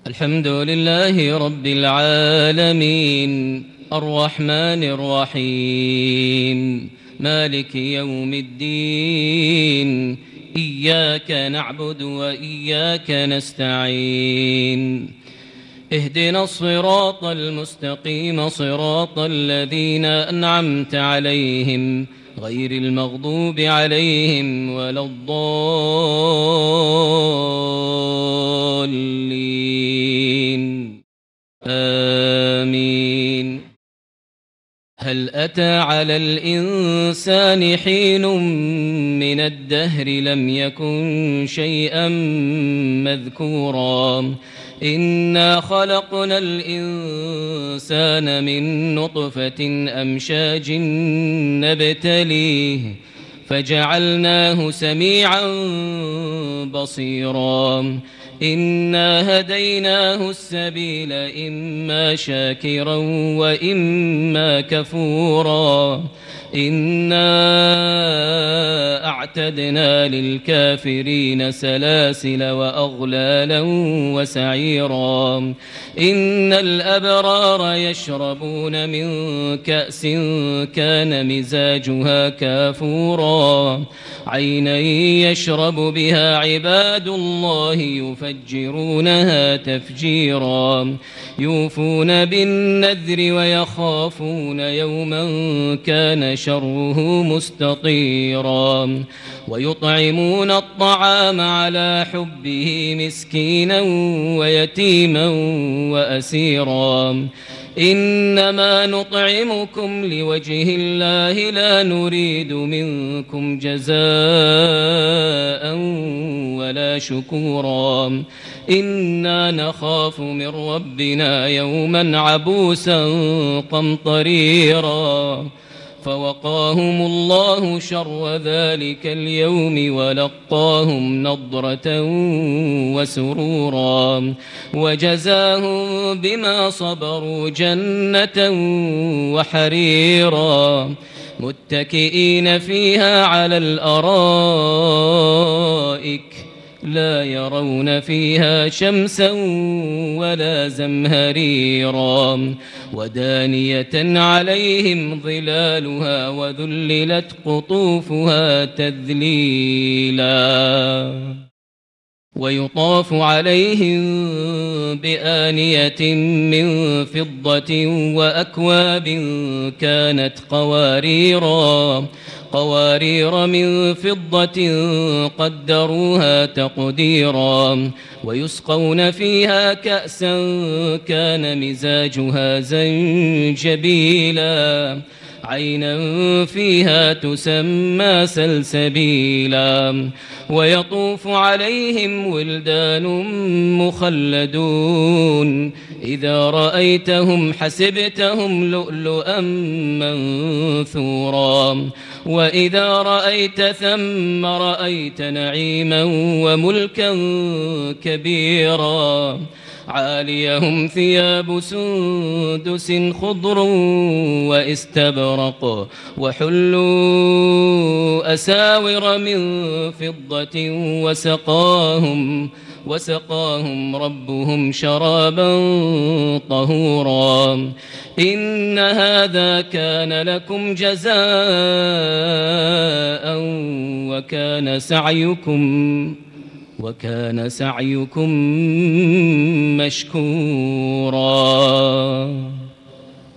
الحمد لله رب العالمين الرحمن الرحيم مالك يوم الدين إياك نعبد وإياك نستعين اهدنا الصراط المستقيم صراط الذين أنعمت عليهم غير المغضوب عليهم ولا الضالين آمين. هل أتى على الإنسان حين من الدهر لم يكن شيئا مذكورا إنا خلقنا الإنسان من نطفة أمشاج نبتليه فجعلناه سميعا بصيرا إنا هديناه السبيل إما شاكرا وإما كفورا إنا أعتدنا للكافرين سلاسل وأغلالا وسعيرا إن الأبرار يشربون من كأس كان مزاجها كافورا عينا يشرب بها عباد الله يفجرونها تفجيرا يوفون بالنذر ويخافون يوما كان شره مستطيرا ويطعمون الطعام على حبه مسكينا ويتيما وأسيرا إنما نطعمكم لوجه الله لا نريد منكم جزاء ولا شكورا إنا نخاف من ربنا يوما عبوسا قمطريرا فوقاهم الله شر ذلك اليوم ولقاهم نضرة وسرورا وجزاهم بما صبروا جنة وحريرا متكئين فيها على الأرائك لا يرون فيها شمسا ولا زمهريرا ودانية عليهم ظلالها وذللت قطوفها تذليلا ويطاف عليهم بآنية من فضة وأكواب كانت قوارير من فضة قدروها تقديرا ويسقون فيها كأسا كان مزاجها زنجبيلا عينا فيها تسمى سلسبيلا ويطوف عليهم ولدان مخلدون إذا رأيتهم حسبتهم لؤلؤا منثورا وإذا رأيت ثم رأيت نعيما وملكا كبيرا عاليهم ثياب سندس خضر واستبرق وحلوا أساور من فضة وسقاهم ربهم شرابا طهورا إن هذا كان لكم جزاء وكان سعيكم مشكورا.